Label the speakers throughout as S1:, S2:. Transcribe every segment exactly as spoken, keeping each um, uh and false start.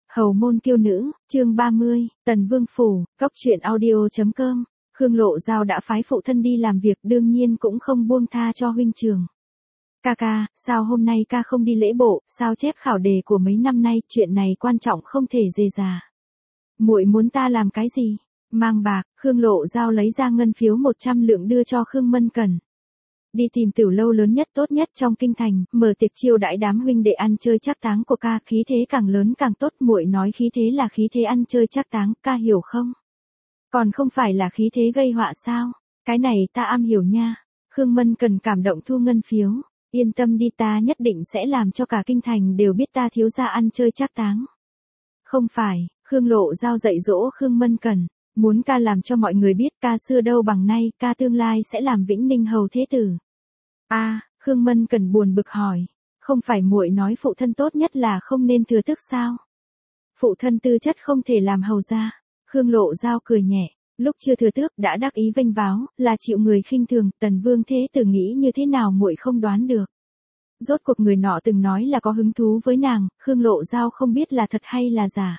S1: Hầu môn kiêu nữ, chương ba mươi, Tần Vương Phủ, Cốc truyện audio.com, Khương Lộ Giao đã phái phụ thân đi làm việc đương nhiên cũng không buông tha cho huynh trường. Ca ca, sao hôm nay ca không đi lễ bộ, sao chép khảo đề của mấy năm nay, chuyện này quan trọng không thể dề già. Muội muốn ta làm cái gì? Mang bạc, Khương Lộ Giao lấy ra ngân phiếu một trăm lượng đưa cho Khương Mân Cẩn. Đi tìm tiểu lâu lớn nhất tốt nhất trong kinh thành, mở tiệc chiêu đãi đám huynh đệ ăn chơi trác táng của ca, khí thế càng lớn càng tốt, muội nói khí thế là khí thế ăn chơi trác táng, ca hiểu không? Còn không phải là khí thế gây họa sao? Cái này ta am hiểu nha. Khương Mân Cần cảm động thu ngân phiếu, yên tâm đi, ta nhất định sẽ làm cho cả kinh thành đều biết ta thiếu gia ăn chơi trác táng. Không phải, Khương Lộ Giao dạy dỗ Khương Mân Cần. Muốn ca làm cho mọi người biết ca xưa đâu bằng nay, ca tương lai sẽ làm Vĩnh Ninh hầu thế tử. A, à, Khương Mân Cần buồn bực hỏi, không phải muội nói phụ thân tốt nhất là không nên thừa tước sao? Phụ thân tư chất không thể làm hầu gia. Khương Lộ Giao cười nhẹ, lúc chưa thừa tước đã đắc ý vênh váo, là chịu người khinh thường, Tần Vương thế tử nghĩ như thế nào muội không đoán được. Rốt cuộc người nọ từng nói là có hứng thú với nàng, Khương Lộ Giao không biết là thật hay là giả.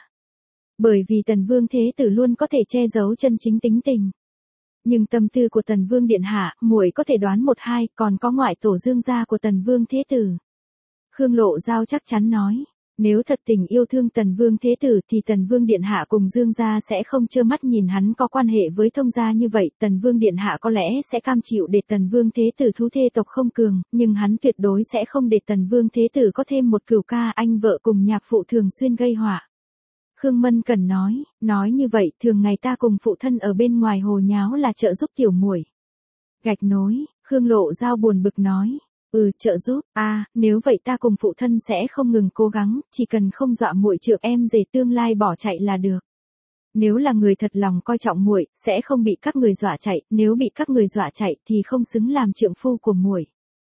S1: Bởi vì Tần Vương thế tử luôn có thể che giấu chân chính tính tình. Nhưng tâm tư của Tần Vương điện hạ, muội có thể đoán một hai, còn có ngoại tổ Dương gia của Tần Vương thế tử. Khương Lộ Giao chắc chắn nói, nếu thật tình yêu thương Tần Vương thế tử thì Tần Vương điện hạ cùng Dương gia sẽ không trơ mắt nhìn hắn có quan hệ với thông gia như vậy, Tần Vương điện hạ có lẽ sẽ cam chịu để Tần Vương thế tử thú thê tộc không cường, nhưng hắn tuyệt đối sẽ không để Tần Vương thế tử có thêm một cửu ca anh vợ cùng nhạc phụ thường xuyên gây họa. Khương Mân Cần nói, nói như vậy, thường ngày ta cùng phụ thân ở bên ngoài hồ nháo là trợ giúp tiểu muội. Gạch nối, Khương Lộ Giao buồn bực nói, ừ, trợ giúp, a, à, nếu vậy ta cùng phụ thân sẽ không ngừng cố gắng, chỉ cần không dọa muội trượng em rể tương lai bỏ chạy là được. Nếu là người thật lòng coi trọng muội, sẽ không bị các người dọa chạy, nếu bị các người dọa chạy thì không xứng làm trượng phu của muội.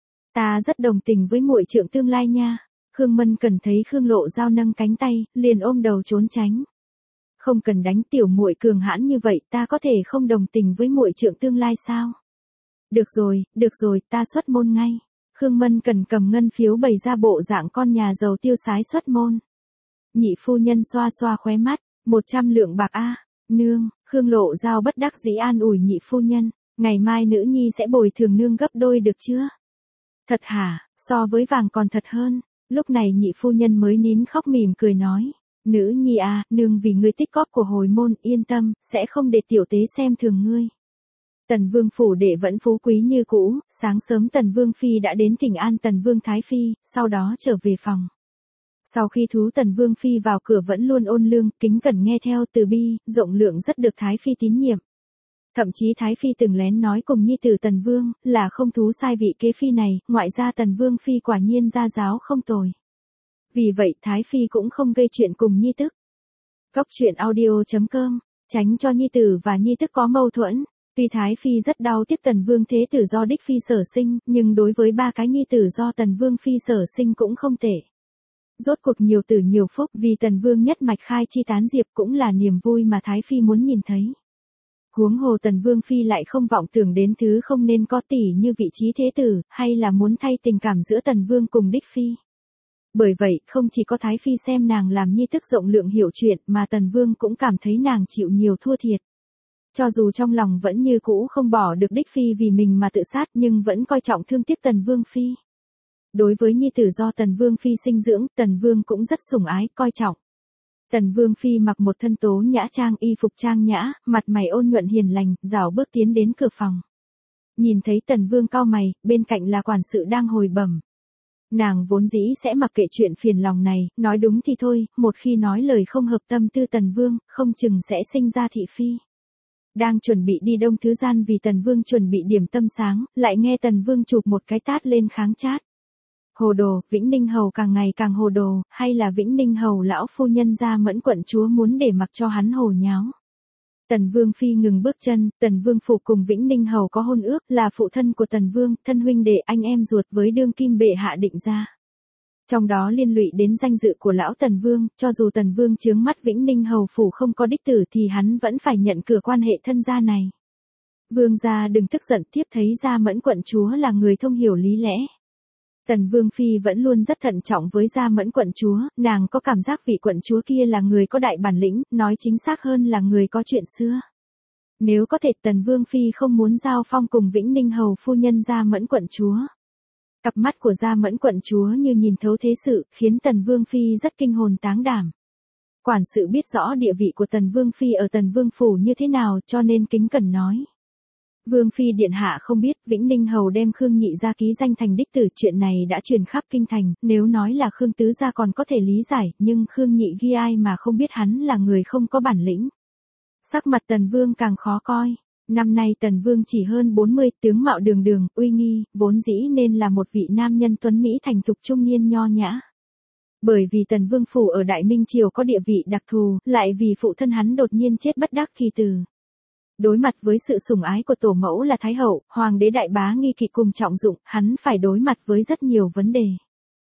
S1: Ta rất đồng tình với muội trượng tương lai nha. Khương Mân Cần thấy Khương Lộ Giao nâng cánh tay, liền ôm đầu trốn tránh. Không cần đánh, tiểu muội cường hãn như vậy, ta có thể không đồng tình với muội trượng tương lai sao? Được rồi, được rồi, ta xuất môn ngay. Khương Mân Cần cầm ngân phiếu bày ra bộ dạng con nhà giàu tiêu sái xuất môn. Nhị phu nhân xoa xoa khóe mắt, một trăm lượng bạc a, nương. Khương Lộ Giao bất đắc dĩ an ủi nhị phu nhân, ngày mai nữ nhi sẽ bồi thường nương gấp đôi được chưa? Thật hả, so với vàng còn thật hơn. Lúc này nhị phu nhân mới nín khóc mỉm cười nói, nữ nhi à, nương vì ngươi tích góp của hồi môn, yên tâm, sẽ không để tiểu tế xem thường ngươi. Tần Vương phủ đệ vẫn phú quý như cũ, sáng sớm Tần Vương phi đã đến thỉnh an Tần Vương Thái phi, sau đó trở về phòng. Sau khi thú Tần Vương phi vào cửa vẫn luôn ôn lương, kính cẩn nghe theo, từ bi, rộng lượng, rất được Thái phi tín nhiệm. Thậm chí Thái phi từng lén nói cùng nhi tử Tần Vương, là không thú sai vị kế phi này, ngoại ra Tần Vương phi quả nhiên gia giáo không tồi. Vì vậy Thái phi cũng không gây chuyện cùng nhi tức. Cốc truyện audio.com, tránh cho nhi tử và nhi tức có mâu thuẫn. Tuy Thái phi rất đau tiếc Tần Vương thế tử do đích phi sở sinh, nhưng đối với ba cái nhi tử do Tần Vương phi sở sinh cũng không tệ. Rốt cuộc nhiều tử nhiều phúc, vì Tần Vương nhất mạch khai chi tán diệp cũng là niềm vui mà Thái phi muốn nhìn thấy. Huống hồ Tần Vương phi lại không vọng tưởng đến thứ không nên có, tỷ như vị trí thế tử, hay là muốn thay tình cảm giữa Tần Vương cùng đích phi. Bởi vậy, không chỉ có Thái phi xem nàng làm nhi tức rộng lượng hiểu chuyện, mà Tần Vương cũng cảm thấy nàng chịu nhiều thua thiệt. Cho dù trong lòng vẫn như cũ không bỏ được đích phi vì mình mà tự sát, nhưng vẫn coi trọng thương tiếc Tần Vương phi. Đối với nhi tử do Tần Vương phi sinh dưỡng, Tần Vương cũng rất sủng ái, coi trọng. Tần Vương phi mặc một thân tố nhã trang, y phục trang nhã, mặt mày ôn nhuận hiền lành, rảo bước tiến đến cửa phòng. Nhìn thấy Tần Vương cau mày, bên cạnh là quản sự đang hồi bẩm. Nàng vốn dĩ sẽ mặc kệ chuyện phiền lòng này, nói đúng thì thôi, một khi nói lời không hợp tâm tư Tần Vương, không chừng sẽ sinh ra thị phi. Đang chuẩn bị đi đông thứ gian vì Tần Vương chuẩn bị điểm tâm sáng, lại nghe Tần Vương chụp một cái tát lên kháng chát. Hồ đồ, Vĩnh Ninh hầu càng ngày càng hồ đồ, hay là Vĩnh Ninh hầu lão phu nhân gia Mẫn quận chúa muốn để mặc cho hắn hồ nháo. Tần Vương phi ngừng bước chân, Tần Vương phủ cùng Vĩnh Ninh hầu có hôn ước, là phụ thân của Tần Vương, thân huynh đệ anh em ruột với đương kim bệ hạ định ra. Trong đó liên lụy đến danh dự của lão Tần Vương, cho dù Tần Vương chướng mắt Vĩnh Ninh hầu phủ không có đích tử thì hắn vẫn phải nhận cửa quan hệ thân gia này. Vương gia đừng tức giận, tiếp thấy gia Mẫn quận chúa là người thông hiểu lý lẽ. Tần Vương Phi vẫn luôn rất thận trọng với Gia Mẫn quận chúa, nàng có cảm giác vị quận chúa kia là người có đại bản lĩnh, nói chính xác hơn là người có chuyện xưa. Nếu có thể Tần Vương Phi không muốn giao phong cùng Vĩnh Ninh Hầu phu nhân Gia Mẫn quận chúa. Cặp mắt của Gia Mẫn quận chúa như nhìn thấu thế sự, khiến Tần Vương Phi rất kinh hồn táng đảm. Quản sự biết rõ địa vị của Tần Vương Phi ở Tần Vương Phủ như thế nào cho nên kính cẩn nói. Vương Phi điện hạ không biết Vĩnh Ninh Hầu đem Khương Nhị gia ký danh thành đích tử, chuyện này đã truyền khắp kinh thành, nếu nói là Khương Tứ gia còn có thể lý giải, nhưng Khương Nhị ghi ai mà không biết hắn là người không có bản lĩnh. Sắc mặt Tần Vương càng khó coi. Năm nay Tần Vương chỉ hơn bốn mươi, tướng mạo đường đường, uy nghi, vốn dĩ nên là một vị nam nhân tuấn Mỹ thành thục trung niên nho nhã. Bởi vì Tần Vương Phủ ở Đại Minh Triều có địa vị đặc thù, lại vì phụ thân hắn đột nhiên chết bất đắc kỳ tử. Đối mặt với sự sủng ái của tổ mẫu là Thái Hậu, Hoàng đế đại bá nghi kỵ cùng trọng dụng, hắn phải đối mặt với rất nhiều vấn đề.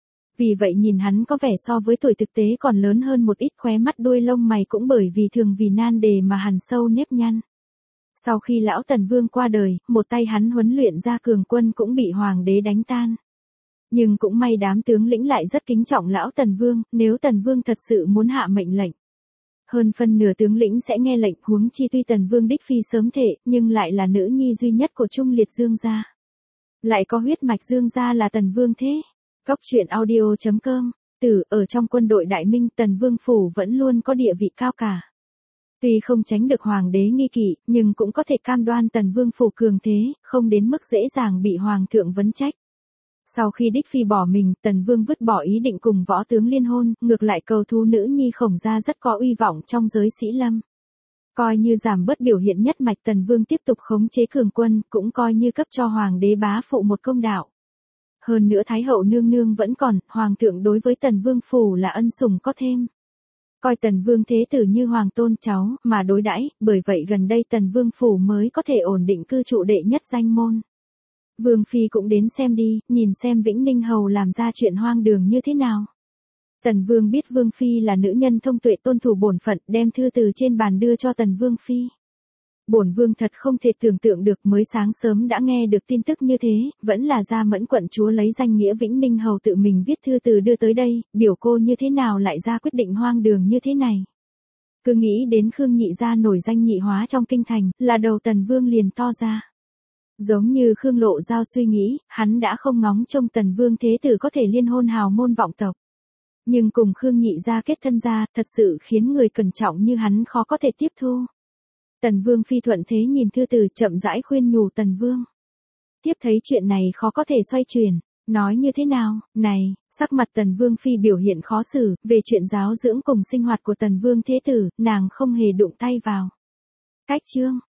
S1: Vì vậy nhìn hắn có vẻ so với tuổi thực tế còn lớn hơn một ít, khóe mắt đuôi lông mày cũng bởi vì thường vì nan đề mà hằn sâu nếp nhăn. Sau khi lão Tần Vương qua đời, một tay hắn huấn luyện ra cường quân cũng bị Hoàng đế đánh tan. Nhưng cũng may đám tướng lĩnh lại rất kính trọng lão Tần Vương, nếu Tần Vương thật sự muốn hạ mệnh lệnh. Hơn phân nửa tướng lĩnh sẽ nghe lệnh, huống chi tuy Tần Vương đích phi sớm thệ, nhưng lại là nữ nhi duy nhất của Trung Liệt Dương gia. Lại có huyết mạch Dương gia là Tần Vương thế. Cốc truyện audio chấm com, tử ở trong quân đội Đại Minh Tần Vương Phủ vẫn luôn có địa vị cao cả. Tuy không tránh được Hoàng đế nghi kỵ, nhưng cũng có thể cam đoan Tần Vương Phủ cường thế, không đến mức dễ dàng bị Hoàng thượng vấn trách. Sau khi đích phi bỏ mình, Tần Vương vứt bỏ ý định cùng võ tướng liên hôn, ngược lại cầu thú nữ nhi Khổng gia rất có uy vọng trong giới sĩ lâm. Coi như giảm bớt biểu hiện nhất mạch, Tần Vương tiếp tục khống chế cường quân, cũng coi như cấp cho Hoàng đế bá phụ một công đạo. Hơn nữa Thái Hậu nương nương vẫn còn, Hoàng thượng đối với Tần Vương Phủ là ân sủng có thêm. Coi Tần Vương thế tử như hoàng tôn cháu, mà đối đãi, bởi vậy gần đây Tần Vương Phủ mới có thể ổn định cư trụ đệ nhất danh môn. Vương Phi cũng đến xem đi, nhìn xem Vĩnh Ninh Hầu làm ra chuyện hoang đường như thế nào. Tần Vương biết Vương Phi là nữ nhân thông tuệ tôn thủ bổn phận, đem thư từ trên bàn đưa cho Tần Vương Phi. Bổn Vương thật không thể tưởng tượng được, mới sáng sớm đã nghe được tin tức như thế, vẫn là Gia Mẫn quận chúa lấy danh nghĩa Vĩnh Ninh Hầu tự mình viết thư từ đưa tới đây, biểu cô như thế nào lại ra quyết định hoang đường như thế này. Cứ nghĩ đến Khương Nhị gia nổi danh nhị hóa trong kinh thành, là đầu Tần Vương liền to ra. Giống như Khương Lộ Giao suy nghĩ, hắn đã không ngóng trông Tần Vương thế tử có thể liên hôn hào môn vọng tộc. Nhưng cùng Khương Nhị gia kết thân ra, thật sự khiến người cẩn trọng như hắn khó có thể tiếp thu. Tần Vương Phi thuận thế nhìn thư từ, chậm rãi khuyên nhủ Tần Vương. Tiếp thấy chuyện này khó có thể xoay chuyển, nói như thế nào, này, sắc mặt Tần Vương Phi biểu hiện khó xử, về chuyện giáo dưỡng cùng sinh hoạt của Tần Vương thế tử, nàng không hề đụng tay vào. Cách chương.